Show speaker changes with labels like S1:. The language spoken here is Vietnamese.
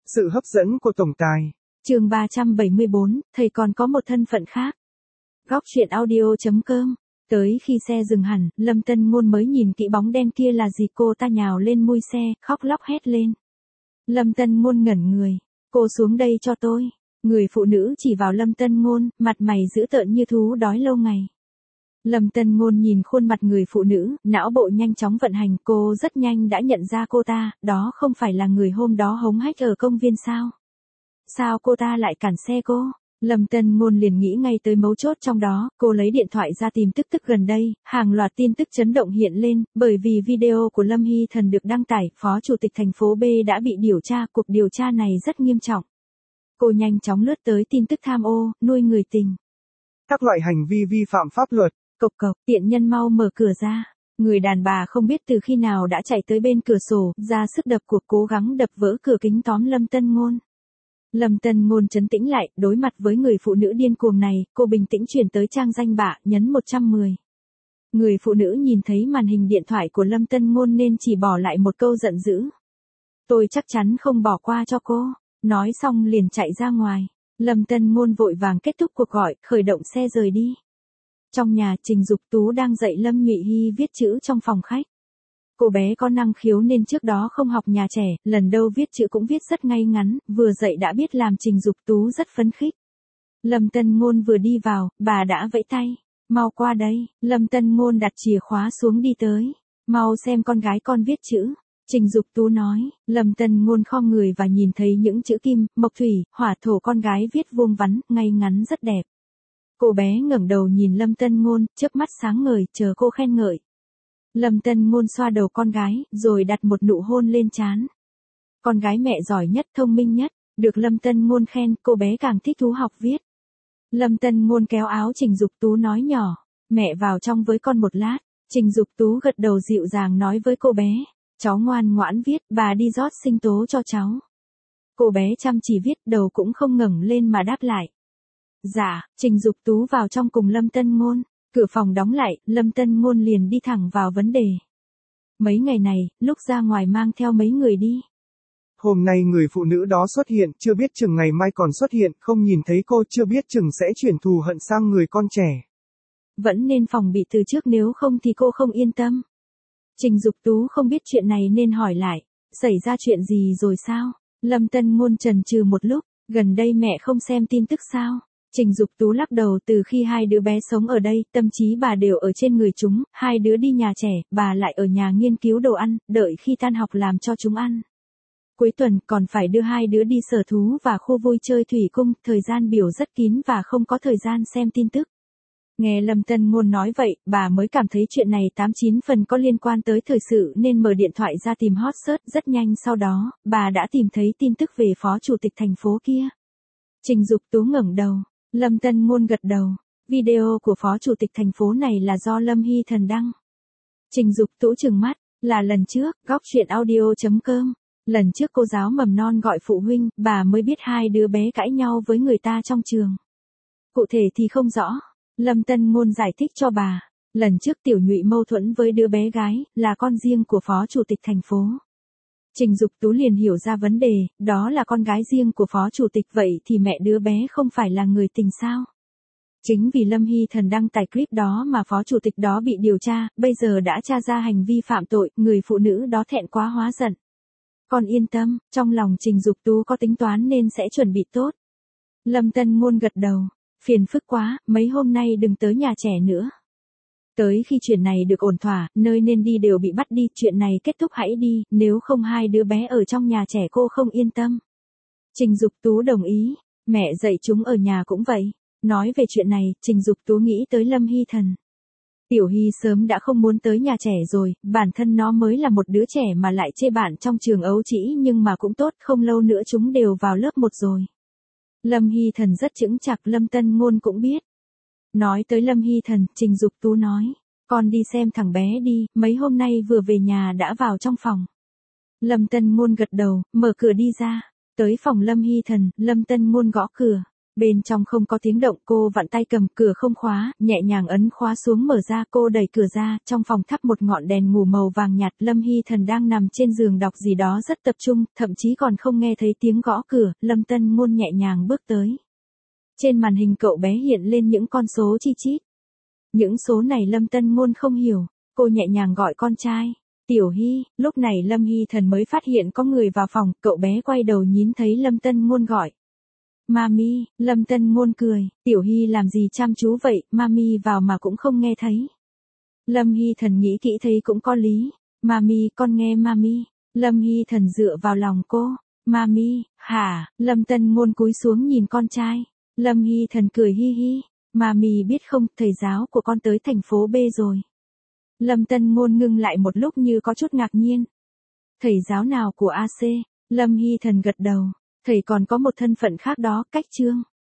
S1: Sự hấp dẫn của tổng tài.
S2: Chương 374, thầy còn có một thân phận khác. Góc truyện audio.com. Tới khi xe dừng hẳn, Lâm Tân Ngôn mới nhìn kỹ bóng đen kia là gì, cô ta nhào lên mui xe, khóc lóc hét lên. Lâm Tân Ngôn ngẩn người. Cô xuống đây cho tôi. Người phụ nữ chỉ vào Lâm Tân Ngôn, mặt mày dữ tợn như thú đói lâu ngày. Lâm Tân Ngôn nhìn khuôn mặt người phụ nữ, não bộ nhanh chóng vận hành, cô rất nhanh đã nhận ra cô ta, đó không phải là người hôm đó hống hách ở công viên sao? Sao cô ta lại cản xe cô? Lâm Tân Ngôn liền nghĩ ngay tới mấu chốt trong đó, cô lấy điện thoại ra tìm tức gần đây, hàng loạt tin tức chấn động hiện lên, bởi vì video của Lâm Hy Thần được đăng tải, Phó Chủ tịch thành phố B đã bị điều tra, cuộc điều tra này rất nghiêm trọng. Cô nhanh chóng lướt tới tin tức tham ô, nuôi người tình.
S1: Các loại hành vi vi phạm pháp luật.
S2: Cộc cộc, tiện nhân mau mở cửa ra. Người đàn bà không biết từ khi nào đã chạy tới bên cửa sổ, ra sức đập cuộc cố gắng đập vỡ cửa kính tóm Lâm Tân Ngôn. Lâm Tân Ngôn trấn tĩnh lại, đối mặt với người phụ nữ điên cuồng này, cô bình tĩnh chuyển tới trang danh bạ, nhấn 110. Người phụ nữ nhìn thấy màn hình điện thoại của Lâm Tân Ngôn nên chỉ bỏ lại một câu giận dữ. Tôi chắc chắn không bỏ qua cho cô. Nói xong liền chạy ra ngoài. Lâm Tân Ngôn vội vàng kết thúc cuộc gọi, khởi động xe rời đi. Trong nhà, Trình Dục Tú đang dạy Lâm Nhụy Hy viết chữ trong phòng khách. Cô bé có năng khiếu nên trước đó không học nhà trẻ, lần đầu viết chữ cũng viết rất ngay ngắn, vừa dạy đã biết làm Trình Dục Tú rất phấn khích. Lâm Tân Ngôn vừa đi vào, bà đã vẫy tay. Mau qua đây. Lâm Tân Ngôn đặt chìa khóa xuống đi tới. Mau xem con gái con viết chữ. Trình Dục Tú nói. Lâm Tân Ngôn khom người và nhìn thấy những chữ kim, mộc thủy, hỏa thổ con gái viết vuông vắn, ngay ngắn rất đẹp. Cô bé ngẩng đầu nhìn Lâm Tân Ngôn, chớp mắt sáng ngời, chờ cô khen ngợi. Lâm Tân Ngôn xoa đầu con gái, rồi đặt một nụ hôn lên trán. Con gái mẹ giỏi nhất, thông minh nhất, được Lâm Tân Ngôn khen, cô bé càng thích thú học viết. Lâm Tân Ngôn kéo áo Trình Dục Tú nói nhỏ, mẹ vào trong với con một lát. Trình Dục Tú gật đầu dịu dàng nói với cô bé, cháu ngoan ngoãn viết, bà đi rót sinh tố cho cháu. Cô bé chăm chỉ viết, đầu cũng không ngẩng lên mà đáp lại. Dạ, Trình Dục Tú vào trong cùng Lâm Tân Ngôn. Cửa phòng đóng lại, Lâm Tân Ngôn liền đi thẳng vào vấn đề. Mấy ngày này, lúc ra ngoài mang theo mấy người đi.
S1: Hôm nay người phụ nữ đó xuất hiện, chưa biết chừng ngày mai còn xuất hiện, không nhìn thấy cô chưa biết chừng sẽ chuyển thù hận sang người con trẻ.
S2: Vẫn nên phòng bị từ trước nếu không thì cô không yên tâm. Trình Dục Tú không biết chuyện này nên hỏi lại, xảy ra chuyện gì rồi sao? Lâm Tân Ngôn chần chừ một lúc, gần đây mẹ không xem tin tức sao? Trình Dục Tú lắc đầu, từ khi hai đứa bé sống ở đây, tâm trí bà đều ở trên người chúng, hai đứa đi nhà trẻ, bà lại ở nhà nghiên cứu đồ ăn, đợi khi tan học làm cho chúng ăn. Cuối tuần còn phải đưa hai đứa đi sở thú và khu vui chơi thủy cung, thời gian biểu rất kín và không có thời gian xem tin tức. Nghe Lâm Tân Ngôn nói vậy, bà mới cảm thấy chuyện này 89 phần có liên quan tới thời sự nên mở điện thoại ra tìm hot search, rất nhanh sau đó, bà đã tìm thấy tin tức về Phó Chủ tịch thành phố kia. Trình Dục Tú ngẩng đầu. Lâm Tân Ngôn gật đầu, video của Phó Chủ tịch thành phố này là do Lâm Hy Thần đăng. Trình Dục Tú trừng mắt, là lần trước, góc truyện audio.com. Lần trước cô giáo mầm non gọi phụ huynh, bà mới biết hai đứa bé cãi nhau với người ta trong trường. Cụ thể thì không rõ, Lâm Tân Ngôn giải thích cho bà. Lần trước Tiểu Nhụy mâu thuẫn với đứa bé gái, là con riêng của Phó Chủ tịch thành phố. Trình Dục Tú liền hiểu ra vấn đề, đó là con gái riêng của Phó Chủ tịch, vậy thì mẹ đứa bé không phải là người tình sao? Chính vì Lâm Hy Thần đăng tải clip đó mà Phó Chủ tịch đó bị điều tra, bây giờ đã tra ra hành vi phạm tội, người phụ nữ đó thẹn quá hóa giận. Con yên tâm, trong lòng Trình Dục Tú có tính toán nên sẽ chuẩn bị tốt. Lâm Tân Ngôn gật đầu, phiền phức quá, mấy hôm nay đừng tới nhà trẻ nữa. Tới khi chuyện này được ổn thỏa, nơi nên đi đều bị bắt đi, chuyện này kết thúc hãy đi, nếu không hai đứa bé ở trong nhà trẻ cô không yên tâm. Trình Dục Tú đồng ý, mẹ dạy chúng ở nhà cũng vậy. Nói về chuyện này, Trình Dục Tú nghĩ tới Lâm Hy Thần. Tiểu Hy sớm đã không muốn tới nhà trẻ rồi, bản thân nó mới là một đứa trẻ mà lại chê bạn trong trường ấu trĩ nhưng mà cũng tốt, không lâu nữa chúng đều vào lớp 1 rồi. Lâm Hy Thần rất chững chạc, Lâm Tân Ngôn cũng biết. Nói tới Lâm Hy Thần, Trình Dục Tú nói, con đi xem thằng bé đi, mấy hôm nay vừa về nhà đã vào trong phòng. Lâm Tân Ngôn gật đầu, mở cửa đi ra, tới phòng Lâm Hy Thần, Lâm Tân Ngôn gõ cửa. Bên trong không có tiếng động, cô vặn tay cầm cửa không khóa, nhẹ nhàng ấn khóa xuống mở ra, cô đẩy cửa ra, trong phòng thắp một ngọn đèn ngủ màu vàng nhạt, Lâm Hy Thần đang nằm trên giường đọc gì đó rất tập trung, thậm chí còn không nghe thấy tiếng gõ cửa, Lâm Tân Ngôn nhẹ nhàng bước tới. Trên màn hình cậu bé hiện lên những con số chi chít. Những số này Lâm Tân Ngôn không hiểu, cô nhẹ nhàng gọi con trai. Tiểu Hy, lúc này Lâm Hy Thần mới phát hiện có người vào phòng, cậu bé quay đầu nhìn thấy Lâm Tân Ngôn gọi. Mami, Lâm Tân Ngôn cười, Tiểu Hy làm gì chăm chú vậy, Mami vào mà cũng không nghe thấy. Lâm Hy Thần nghĩ kỹ thấy cũng có lý. Mami, con nghe Mami. Lâm Hy Thần dựa vào lòng cô. Mami, hả? Lâm Tân Ngôn cúi xuống nhìn con trai. Lâm Hy Thần cười hi hi. Mami biết không, thầy giáo của con tới thành phố B rồi. Lâm Tân Ngôn ngưng lại một lúc như có chút ngạc nhiên. Thầy giáo nào của AC? Lâm Hy Thần gật đầu. Thầy còn có một thân phận khác đó, Cách Trương.